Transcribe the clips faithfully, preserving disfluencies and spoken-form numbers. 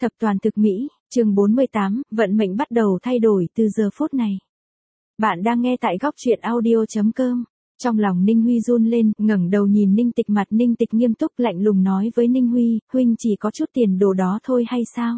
Thập toàn thực mỹ, chương bốn mươi tám, vận mệnh bắt đầu thay đổi từ giờ phút này. Bạn đang nghe tại góc truyện audio chấm com. Trong lòng Ninh Huy run lên, ngẩng đầu nhìn Ninh Tịch, mặt Ninh Tịch nghiêm túc lạnh lùng nói với Ninh Huy, huynh chỉ có chút tiền đồ đó thôi hay sao?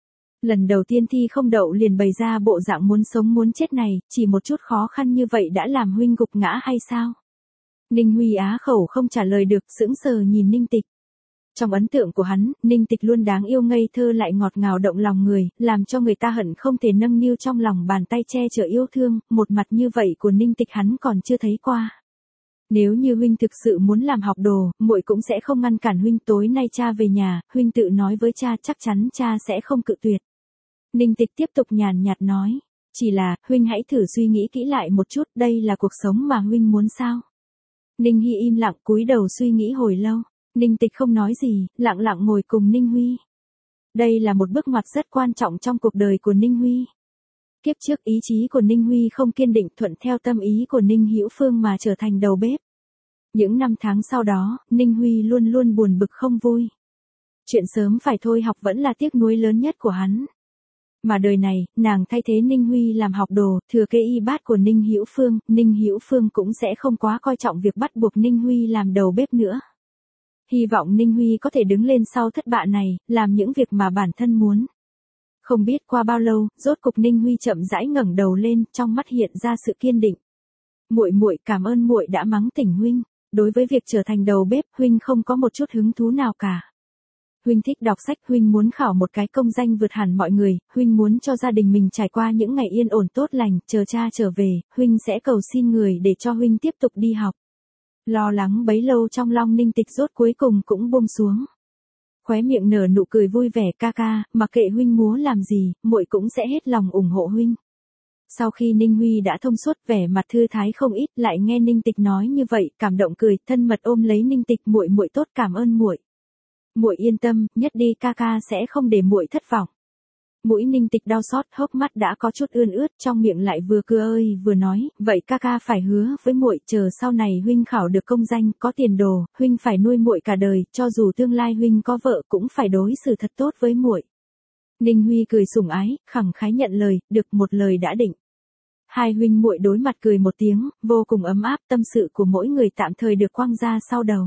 Lần đầu tiên thi không đậu liền bày ra bộ dạng muốn sống muốn chết này, chỉ một chút khó khăn như vậy đã làm huynh gục ngã hay sao? Ninh Huy á khẩu không trả lời được, sững sờ nhìn Ninh Tịch. Trong ấn tượng của hắn, Ninh Tịch luôn đáng yêu ngây thơ lại ngọt ngào động lòng người, làm cho người ta hận không thể nâng niu trong lòng bàn tay che chở yêu thương, một mặt như vậy của Ninh Tịch hắn còn chưa thấy qua. Nếu như huynh thực sự muốn làm học đồ, muội cũng sẽ không ngăn cản huynh, tối nay cha về nhà, huynh tự nói với cha, chắc chắn cha sẽ không cự tuyệt. Ninh Tịch tiếp tục nhàn nhạt nói, chỉ là, huynh hãy thử suy nghĩ kỹ lại một chút, đây là cuộc sống mà huynh muốn sao? Ninh Hy im lặng cúi đầu suy nghĩ hồi lâu. Ninh Tịch không nói gì, lặng lặng ngồi cùng Ninh Huy. Đây là một bước ngoặt rất quan trọng trong cuộc đời của Ninh Huy. Kiếp trước ý chí của Ninh Huy không kiên định, thuận theo tâm ý của Ninh Hữu Phương mà trở thành đầu bếp. Những năm tháng sau đó, Ninh Huy luôn luôn buồn bực không vui. Chuyện sớm phải thôi học vẫn là tiếc nuối lớn nhất của hắn. Mà đời này, nàng thay thế Ninh Huy làm học đồ, thừa kế y bát của Ninh Hữu Phương, Ninh Hữu Phương cũng sẽ không quá coi trọng việc bắt buộc Ninh Huy làm đầu bếp nữa. Hy vọng Ninh Huy có thể đứng lên sau thất bại này, làm những việc mà bản thân muốn. Không biết qua bao lâu, rốt cục Ninh Huy chậm rãi ngẩng đầu lên, trong mắt hiện ra sự kiên định. Muội muội cảm ơn muội đã mắng tỉnh huynh, đối với việc trở thành đầu bếp, huynh không có một chút hứng thú nào cả. Huynh thích đọc sách, huynh muốn khảo một cái công danh vượt hẳn mọi người, huynh muốn cho gia đình mình trải qua những ngày yên ổn tốt lành, chờ cha trở về, huynh sẽ cầu xin người để cho huynh tiếp tục đi học. Lo lắng bấy lâu trong lòng Ninh Tịch rốt cuối cùng cũng buông xuống. Khóe miệng nở nụ cười vui vẻ, ca ca, mặc kệ huynh muốn làm gì, muội cũng sẽ hết lòng ủng hộ huynh. Sau khi Ninh Huy đã thông suốt, vẻ mặt thư thái không ít, lại nghe Ninh Tịch nói như vậy, cảm động cười, thân mật ôm lấy Ninh Tịch, muội muội tốt, cảm ơn muội. Muội yên tâm, nhất đi ca ca sẽ không để muội thất vọng. Mũi Ninh Tịch đau xót, hốc mắt đã có chút ươn ướt, trong miệng lại vừa cười ơi vừa nói, vậy ca ca phải hứa với muội, chờ sau này huynh khảo được công danh, có tiền đồ, huynh phải nuôi muội cả đời, cho dù tương lai huynh có vợ cũng phải đối xử thật tốt với muội. Ninh Huy cười sủng ái, khẳng khái nhận lời, được, một lời đã định. Hai huynh muội đối mặt cười một tiếng, vô cùng ấm áp, tâm sự của mỗi người tạm thời được quăng ra sau đầu.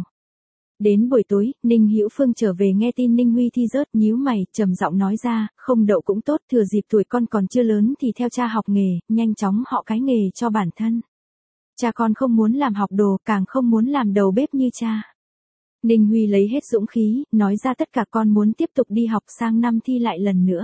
Đến buổi tối, Ninh Hữu Phương trở về nghe tin Ninh Huy thi rớt, nhíu mày, trầm giọng nói ra, không đậu cũng tốt, thừa dịp tuổi con còn chưa lớn thì theo cha học nghề, nhanh chóng họ cái nghề cho bản thân. Cha con không muốn làm học đồ, càng không muốn làm đầu bếp như cha. Ninh Huy lấy hết dũng khí, nói ra tất cả, con muốn tiếp tục đi học, sang năm thi lại lần nữa.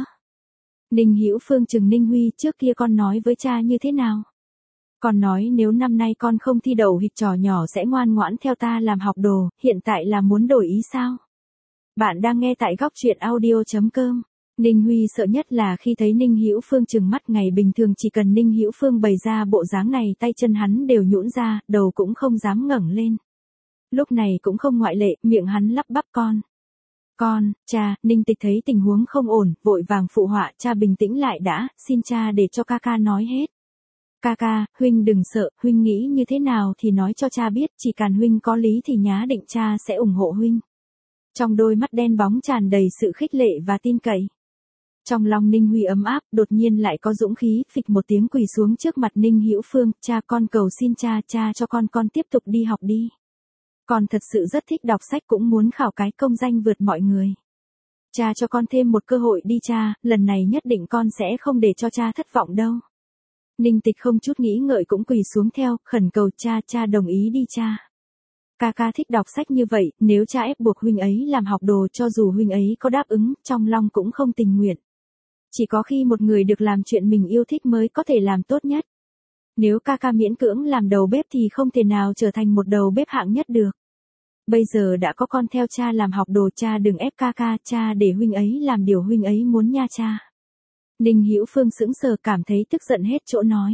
Ninh Hữu Phương chừng Ninh Huy, trước kia con nói với cha như thế nào? Con nói nếu năm nay con không thi đậu hịch trò nhỏ sẽ ngoan ngoãn theo ta làm học đồ, hiện tại là muốn đổi ý sao? Bạn đang nghe tại góc truyện audio chấm com. Ninh Huy sợ nhất là khi thấy Ninh Hữu Phương trừng mắt, ngày bình thường chỉ cần Ninh Hữu Phương bày ra bộ dáng này tay chân hắn đều nhũn ra, đầu cũng không dám ngẩng lên. Lúc này cũng không ngoại lệ, miệng hắn lắp bắp con. Con, cha, Ninh Tịch thấy tình huống không ổn, vội vàng phụ họa, cha bình tĩnh lại đã, xin cha để cho ca ca nói hết. Ca ca, huynh đừng sợ, huynh nghĩ như thế nào thì nói cho cha biết, chỉ cần huynh có lý thì nhá định cha sẽ ủng hộ huynh. Trong đôi mắt đen bóng tràn đầy sự khích lệ và tin cậy. Trong lòng Ninh Huy ấm áp, đột nhiên lại có dũng khí, phịch một tiếng quỳ xuống trước mặt Ninh Hữu Phương, cha con cầu xin cha, cha cho con con tiếp tục đi học đi. Con thật sự rất thích đọc sách, cũng muốn khảo cái công danh vượt mọi người. Cha cho con thêm một cơ hội đi cha, lần này nhất định con sẽ không để cho cha thất vọng đâu. Ninh Tịch không chút nghĩ ngợi cũng quỳ xuống theo, khẩn cầu cha, cha đồng ý đi cha. Ca ca thích đọc sách như vậy, nếu cha ép buộc huynh ấy làm học đồ, cho dù huynh ấy có đáp ứng, trong lòng cũng không tình nguyện. Chỉ có khi một người được làm chuyện mình yêu thích mới có thể làm tốt nhất. Nếu ca ca miễn cưỡng làm đầu bếp thì không thể nào trở thành một đầu bếp hạng nhất được. Bây giờ đã có con theo cha làm học đồ, cha đừng ép ca ca, cha để huynh ấy làm điều huynh ấy muốn nha cha. Ninh Hữu Phương sững sờ, cảm thấy tức giận hết chỗ nói.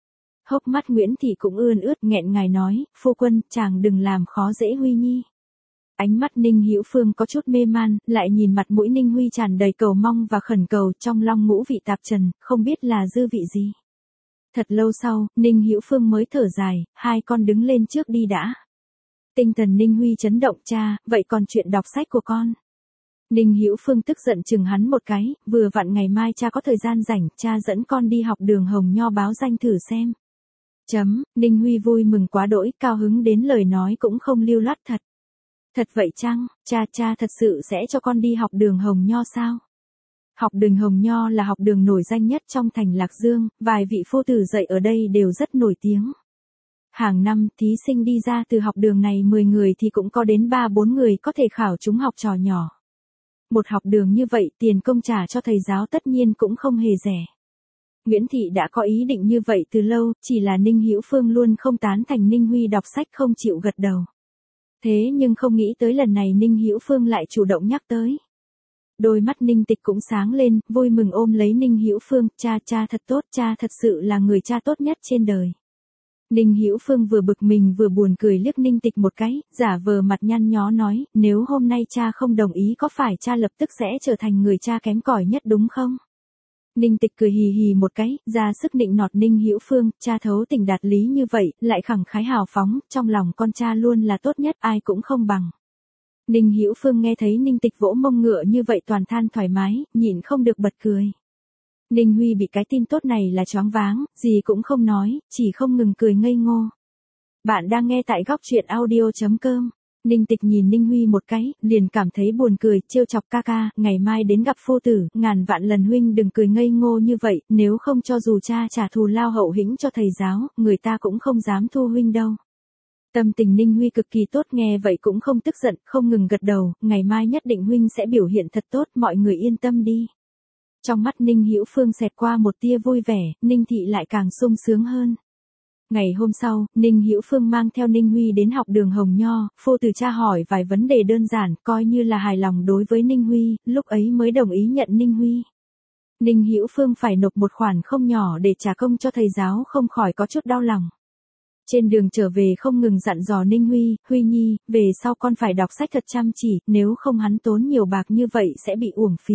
Hốc mắt Nguyễn Thị cũng ươn ướt, nghẹn ngài nói, phu quân, chàng đừng làm khó dễ Huy nhi. Ánh mắt Ninh Hữu Phương có chút mê man, lại nhìn mặt mũi Ninh Huy tràn đầy cầu mong và khẩn cầu, trong lòng ngũ vị tạp trần, không biết là dư vị gì. Thật lâu sau, Ninh Hữu Phương mới thở dài, hai con đứng lên trước đi đã. Tinh thần Ninh Huy chấn động, cha, vậy còn chuyện đọc sách của con? Ninh Hữu Phương tức giận chừng hắn một cái, vừa vặn ngày mai cha có thời gian rảnh, cha dẫn con đi học đường Hồng Nho báo danh thử xem. Chấm, Ninh Huy vui mừng quá đỗi, cao hứng đến lời nói cũng không lưu loát thật. Thật vậy chăng, cha cha thật sự sẽ cho con đi học đường Hồng Nho sao? Học đường Hồng Nho là học đường nổi danh nhất trong thành Lạc Dương, vài vị phu tử dạy ở đây đều rất nổi tiếng. Hàng năm, thí sinh đi ra từ học đường này mười người thì cũng có đến ba bốn người có thể khảo trúng học trò nhỏ. Một học đường như vậy tiền công trả cho thầy giáo tất nhiên cũng không hề rẻ. Nguyễn Thị đã có ý định như vậy từ lâu, chỉ là Ninh Hữu Phương luôn không tán thành Ninh Huy đọc sách không chịu gật đầu. Thế nhưng không nghĩ tới lần này Ninh Hữu Phương lại chủ động nhắc tới. Đôi mắt Ninh Tịch cũng sáng lên, vui mừng ôm lấy Ninh Hữu Phương, cha cha thật tốt, cha thật sự là người cha tốt nhất trên đời. Ninh Hữu Phương vừa bực mình vừa buồn cười liếc Ninh Tịch một cái, giả vờ mặt nhăn nhó nói, nếu hôm nay cha không đồng ý có phải cha lập tức sẽ trở thành người cha kém cỏi nhất đúng không? Ninh Tịch cười hì hì một cái, ra sức nịnh nọt Ninh Hữu Phương, cha thấu tình đạt lý như vậy, lại khẳng khái hào phóng, trong lòng con cha luôn là tốt nhất, ai cũng không bằng. Ninh Hữu Phương nghe thấy Ninh Tịch vỗ mông ngựa như vậy toàn than thoải mái, nhịn không được bật cười. Ninh Huy bị cái tin tốt này là choáng váng, gì cũng không nói, chỉ không ngừng cười ngây ngô. Bạn đang nghe tại góc truyện audio chấm com. Ninh Tịch nhìn Ninh Huy một cái, liền cảm thấy buồn cười, trêu chọc ca ca, ngày mai đến gặp phu tử, ngàn vạn lần huynh đừng cười ngây ngô như vậy, nếu không cho dù cha trả thù lao hậu hĩnh cho thầy giáo, người ta cũng không dám thu huynh đâu. Tâm tình Ninh Huy cực kỳ tốt, nghe vậy cũng không tức giận, không ngừng gật đầu, ngày mai nhất định huynh sẽ biểu hiện thật tốt, mọi người yên tâm đi. Trong mắt Ninh Hữu Phương xẹt qua một tia vui vẻ, Ninh Thị lại càng sung sướng hơn. Ngày hôm sau, Ninh Hữu Phương mang theo Ninh Huy đến học đường Hồng Nho, phu tử tra hỏi vài vấn đề đơn giản, coi như là hài lòng đối với Ninh Huy, lúc ấy mới đồng ý nhận Ninh Huy. Ninh Hữu Phương phải nộp một khoản không nhỏ để trả công cho thầy giáo, không khỏi có chút đau lòng. Trên đường trở về không ngừng dặn dò Ninh Huy, Huy nhi, về sau con phải đọc sách thật chăm chỉ, nếu không hắn tốn nhiều bạc như vậy sẽ bị uổng phí.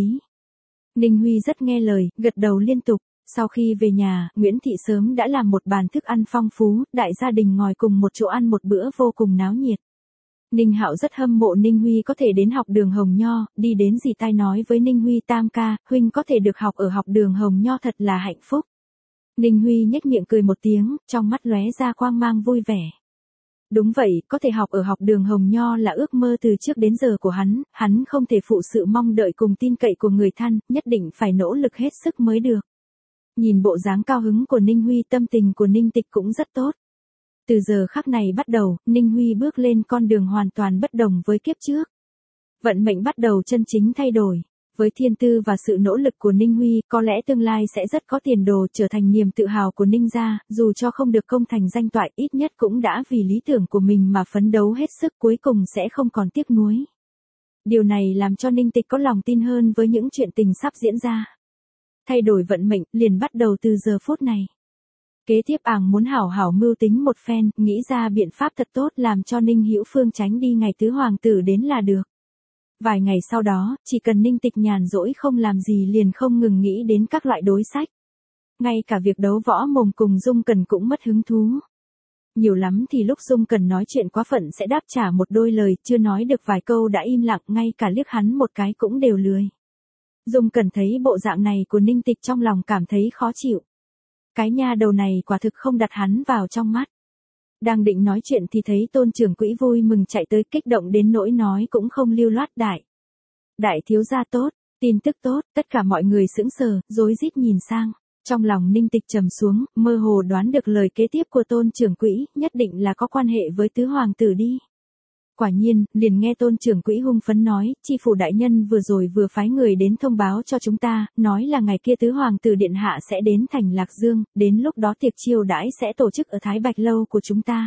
Ninh Huy rất nghe lời, gật đầu liên tục. Sau khi về nhà, Nguyễn Thị sớm đã làm một bàn thức ăn phong phú, đại gia đình ngồi cùng một chỗ ăn một bữa vô cùng náo nhiệt. Ninh Hạo rất hâm mộ Ninh Huy có thể đến học đường Hồng Nho, đi đến dì tai nói với Ninh Huy, tam ca, huynh có thể được học ở học đường Hồng Nho thật là hạnh phúc. Ninh Huy nhếch miệng cười một tiếng, trong mắt lóe ra quang mang vui vẻ. Đúng vậy, có thể học ở học đường Hồng Nho là ước mơ từ trước đến giờ của hắn, hắn không thể phụ sự mong đợi cùng tin cậy của người thân, nhất định phải nỗ lực hết sức mới được. Nhìn bộ dáng cao hứng của Ninh Huy, tâm tình của Ninh Tịch cũng rất tốt. Từ giờ khắc này bắt đầu, Ninh Huy bước lên con đường hoàn toàn bất đồng với kiếp trước. Vận mệnh bắt đầu chân chính thay đổi. Với thiên tư và sự nỗ lực của Ninh Huy, có lẽ tương lai sẽ rất có tiền đồ, trở thành niềm tự hào của Ninh gia, dù cho không được công thành danh toại, ít nhất cũng đã vì lý tưởng của mình mà phấn đấu hết sức, cuối cùng sẽ không còn tiếc nuối. Điều này làm cho Ninh Tịch có lòng tin hơn với những chuyện tình sắp diễn ra. Thay đổi vận mệnh liền bắt đầu từ giờ phút này. Kế tiếp ảng muốn hảo hảo mưu tính một phen, nghĩ ra biện pháp thật tốt làm cho Ninh Hữu Phương tránh đi ngày tứ hoàng tử đến là được. Vài ngày sau đó, chỉ cần Ninh Tịch nhàn rỗi không làm gì liền không ngừng nghĩ đến các loại đối sách. Ngay cả việc đấu võ mồm cùng Dung Cần cũng mất hứng thú. Nhiều lắm thì lúc Dung Cần nói chuyện quá phận sẽ đáp trả một đôi lời, chưa nói được vài câu đã im lặng, ngay cả liếc hắn một cái cũng đều lười. Dung Cần thấy bộ dạng này của Ninh Tịch trong lòng cảm thấy khó chịu. Cái nha đầu này quả thực không đặt hắn vào trong mắt. Đang định nói chuyện thì thấy Tôn trưởng quỹ vui mừng chạy tới, kích động đến nỗi nói cũng không lưu loát, đại. Đại thiếu gia tốt, tin tức tốt, tất cả mọi người sững sờ, rối rít nhìn sang. Trong lòng Ninh Tịch trầm xuống, mơ hồ đoán được lời kế tiếp của Tôn trưởng quỹ, nhất định là có quan hệ với tứ hoàng tử đi. Quả nhiên, liền nghe Tôn trưởng quỹ hung phấn nói, tri phủ đại nhân vừa rồi vừa phái người đến thông báo cho chúng ta, nói là ngày kia tứ hoàng tử điện hạ sẽ đến thành Lạc Dương, đến lúc đó tiệc chiêu đãi sẽ tổ chức ở Thái Bạch lâu của chúng ta.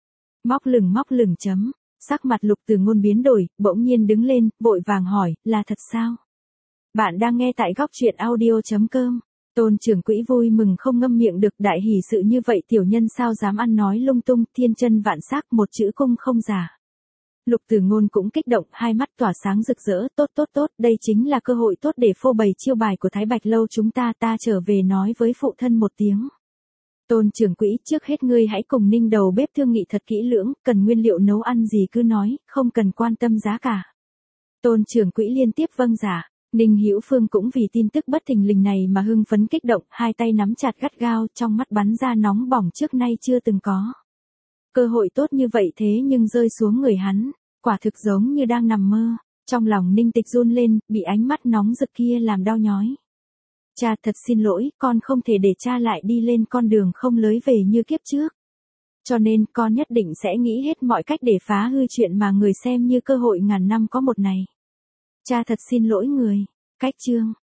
Móc lửng móc lửng chấm, sắc mặt Lục Từ Ngôn biến đổi, bỗng nhiên đứng lên, vội vàng hỏi, là thật sao? Bạn đang nghe tại góc truyện audio chấm com. Tôn trưởng quỹ vui mừng không ngâm miệng được, đại hỷ sự như vậy tiểu nhân sao dám ăn nói lung tung, thiên chân vạn sắc, một chữ cung không giả. Lục Từ Ngôn cũng kích động, hai mắt tỏa sáng rực rỡ, tốt tốt tốt, đây chính là cơ hội tốt để phô bày chiêu bài của Thái Bạch lâu chúng ta, ta trở về nói với phụ thân một tiếng. Tôn trưởng quỹ, trước hết ngươi hãy cùng Ninh đầu bếp thương nghị thật kỹ lưỡng, cần nguyên liệu nấu ăn gì cứ nói, không cần quan tâm giá cả. Tôn trưởng quỹ liên tiếp vâng giả. Ninh Hữu Phương cũng vì tin tức bất thình lình này mà hưng phấn kích động, hai tay nắm chặt gắt gao, trong mắt bắn ra nóng bỏng trước nay chưa từng có. Cơ hội tốt như vậy thế nhưng rơi xuống người hắn, quả thực giống như đang nằm mơ. Trong lòng Ninh Tịch run lên, bị ánh mắt nóng rực kia làm đau nhói. Cha thật xin lỗi, con không thể để cha lại đi lên con đường không lối về như kiếp trước. Cho nên con nhất định sẽ nghĩ hết mọi cách để phá hư chuyện mà người xem như cơ hội ngàn năm có một này. Cha thật xin lỗi người. Cách chương.